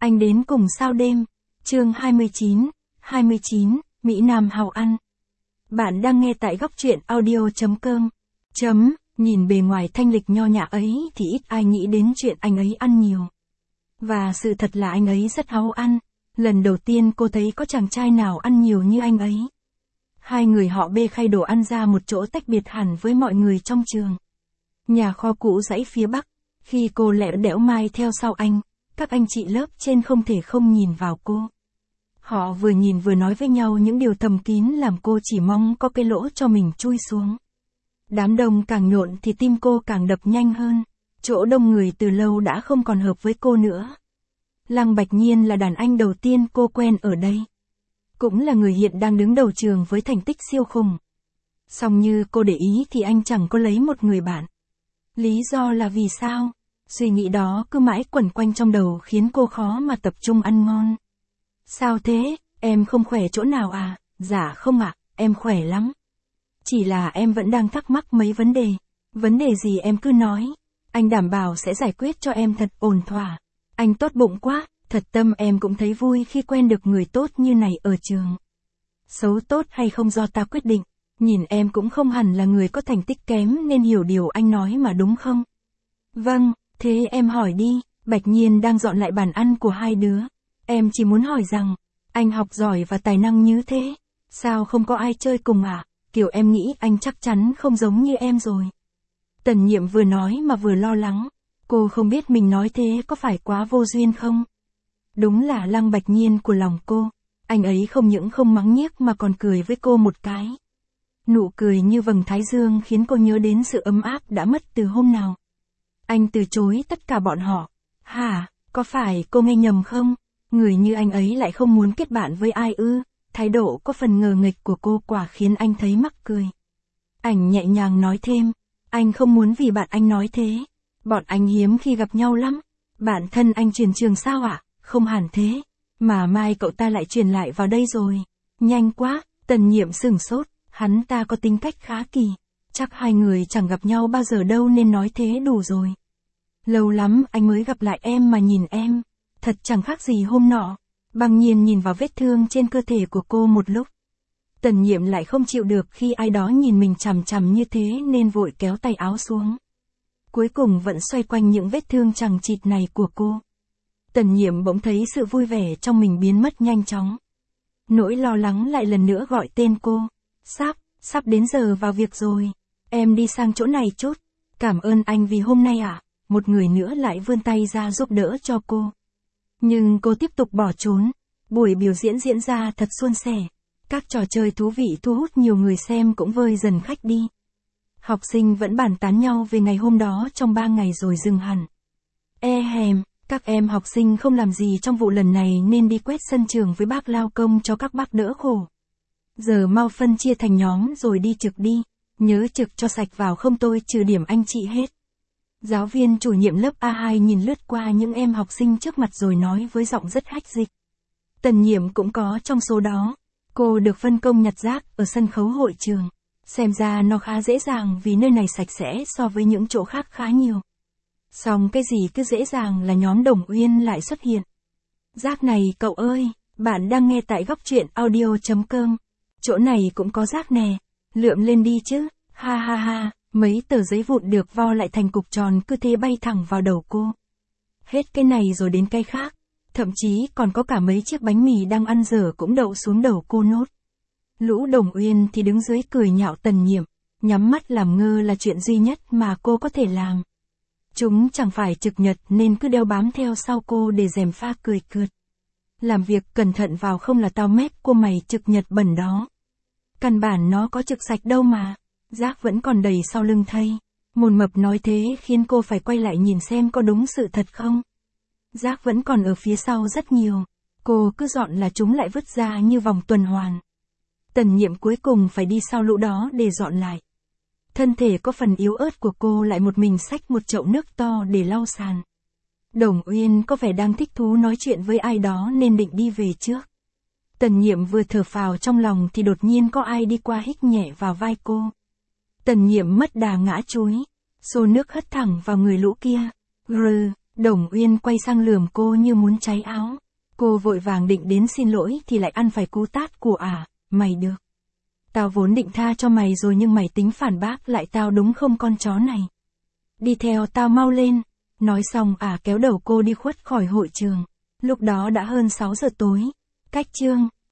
Anh đến cùng sao đêm. Chương 29, Mỹ Nam hàu ăn. Bạn đang nghe tại góc truyện audio.com. Nhìn bề ngoài thanh lịch nho nhã ấy thì ít ai nghĩ đến chuyện anh ấy ăn nhiều. Và sự thật là anh ấy rất háo ăn. Lần đầu tiên cô thấy có chàng trai nào ăn nhiều như anh ấy. Hai người họ bê khay đồ ăn ra một chỗ tách biệt hẳn với mọi người trong trường. Nhà kho cũ dãy phía bắc. Khi cô lẹ đẽo mai theo sau anh, các anh chị lớp trên không thể không nhìn vào cô. Họ vừa nhìn vừa nói với nhau những điều thầm kín làm cô chỉ mong có cái lỗ cho mình chui xuống. Đám đông càng nhộn thì tim cô càng đập nhanh hơn. Chỗ đông người từ lâu đã không còn hợp với cô nữa. Lăng Bạch Nhiên là đàn anh đầu tiên cô quen ở đây. Cũng là người hiện đang đứng đầu trường với thành tích siêu khủng. Song như cô để ý thì anh chẳng có lấy một người bạn. Lý do là vì sao? Suy nghĩ đó cứ mãi quẩn quanh trong đầu khiến cô khó mà tập trung ăn ngon. Sao thế, em không khỏe chỗ nào à? Dạ không ạ, em khỏe lắm. Chỉ là em vẫn đang thắc mắc mấy vấn đề. Vấn đề gì em cứ nói. Anh đảm bảo sẽ giải quyết cho em thật ổn thỏa. Anh tốt bụng quá, thật tâm em cũng thấy vui khi quen được người tốt như này ở trường. Xấu tốt hay không do ta quyết định. Nhìn em cũng không hẳn là người có thành tích kém nên hiểu điều anh nói mà đúng không? Vâng, thế em hỏi đi. Bạch Nhiên đang dọn lại bàn ăn của hai đứa. Em chỉ muốn hỏi rằng, anh học giỏi và tài năng như thế, sao không có ai chơi cùng à? Kiểu em nghĩ anh chắc chắn không giống như em rồi. Tần Nhiệm vừa nói mà vừa lo lắng. Cô không biết mình nói thế có phải quá vô duyên không? Đúng là Lăng Bạch Nhiên của lòng cô. Anh ấy không những không mắng nhiếc mà còn cười với cô một cái. Nụ cười như vầng thái dương khiến cô nhớ đến sự ấm áp đã mất từ hôm nào. Anh từ chối tất cả bọn họ. Hả, có phải cô nghe nhầm không? Người như anh ấy lại không muốn kết bạn với ai ư? Thái độ có phần ngờ nghệch của cô quả khiến anh thấy mắc cười. Anh nhẹ nhàng nói thêm, anh không muốn vì bạn anh nói thế. Bọn anh hiếm khi gặp nhau lắm. Bạn thân anh chuyển trường sao ạ? Không hẳn thế. Mà mai cậu ta lại chuyển lại vào đây rồi. Nhanh quá, Tần Nhiệm sửng sốt, hắn ta có tính cách khá kỳ. Chắc hai người chẳng gặp nhau bao giờ đâu nên nói thế đủ rồi. Lâu lắm anh mới gặp lại em mà nhìn em. Thật chẳng khác gì hôm nọ. Băng Nhiên nhìn vào vết thương trên cơ thể của cô một lúc. Tần Nhiệm lại không chịu được khi ai đó nhìn mình chằm chằm như thế nên vội kéo tay áo xuống. Cuối cùng vẫn xoay quanh những vết thương chằng chịt này của cô. Tần Nhiệm bỗng thấy sự vui vẻ trong mình biến mất nhanh chóng. Nỗi lo lắng lại lần nữa gọi tên cô. Sắp đến giờ vào việc rồi. Em đi sang chỗ này chút. Cảm ơn anh vì hôm nay ạ. Một người nữa lại vươn tay ra giúp đỡ cho cô. Nhưng cô tiếp tục bỏ trốn. Buổi biểu diễn diễn ra thật suôn sẻ. Các trò chơi thú vị thu hút nhiều người xem cũng vơi dần khách đi. Học sinh vẫn bàn tán nhau về ngày hôm đó trong 3 ngày rồi dừng hẳn. Các em học sinh không làm gì trong vụ lần này nên đi quét sân trường với bác lao công cho các bác đỡ khổ. Giờ mau phân chia thành nhóm rồi đi trực đi. Nhớ trực cho sạch vào không tôi trừ điểm anh chị hết. Giáo viên chủ nhiệm lớp A2 nhìn lướt qua những em học sinh trước mặt rồi nói với giọng rất hách dịch. Tần Nhiệm cũng có trong số đó. Cô được phân công nhặt rác ở sân khấu hội trường. Xem ra nó khá dễ dàng vì nơi này sạch sẽ so với những chỗ khác khá nhiều. Song cái gì cứ dễ dàng là nhóm Đồng Uyên lại xuất hiện. Rác này cậu ơi, bạn đang nghe tại góc truyện audio.com. Chỗ này cũng có rác nè, lượm lên đi chứ, ha ha ha. Mấy tờ giấy vụn được vo lại thành cục tròn cứ thế bay thẳng vào đầu cô. Hết cái này rồi đến cái khác. Thậm chí còn có cả mấy chiếc bánh mì đang ăn dở cũng đậu xuống đầu cô nốt. Lũ Đồng Uyên thì đứng dưới cười nhạo Tần Nhiệm, nhắm mắt làm ngơ là chuyện duy nhất mà cô có thể làm. Chúng chẳng phải trực nhật nên cứ đeo bám theo sau cô để gièm pha cười cợt. Làm việc cẩn thận vào không là tao mép cô mày trực nhật bẩn đó. Căn bản nó có trực sạch đâu mà. Rác vẫn còn đầy sau lưng thay. Mồn Mập nói thế khiến cô phải quay lại nhìn xem có đúng sự thật không. Rác vẫn còn ở phía sau rất nhiều. Cô cứ dọn là chúng lại vứt ra như vòng tuần hoàn. Tần Nhiệm cuối cùng phải đi sau lũ đó để dọn lại. Thân thể có phần yếu ớt của cô lại một mình xách một chậu nước to để lau sàn. Đồng Uyên có vẻ đang thích thú nói chuyện với ai đó nên định đi về trước. Tần Nhiệm vừa thở phào trong lòng thì đột nhiên có ai đi qua hít nhẹ vào vai cô. Tần Nhiệm mất đà ngã chúi. Xô nước hất thẳng vào người lũ kia. Đồng Uyên quay sang lườm cô như muốn cháy áo. Cô vội vàng định đến xin lỗi thì lại ăn phải cú tát của mày được. Tao vốn định tha cho mày rồi nhưng mày tính phản bác lại tao đúng không con chó này. Đi theo tao mau lên. Nói xong kéo đầu cô đi khuất khỏi hội trường. Lúc đó đã hơn 6 giờ tối. Cách chương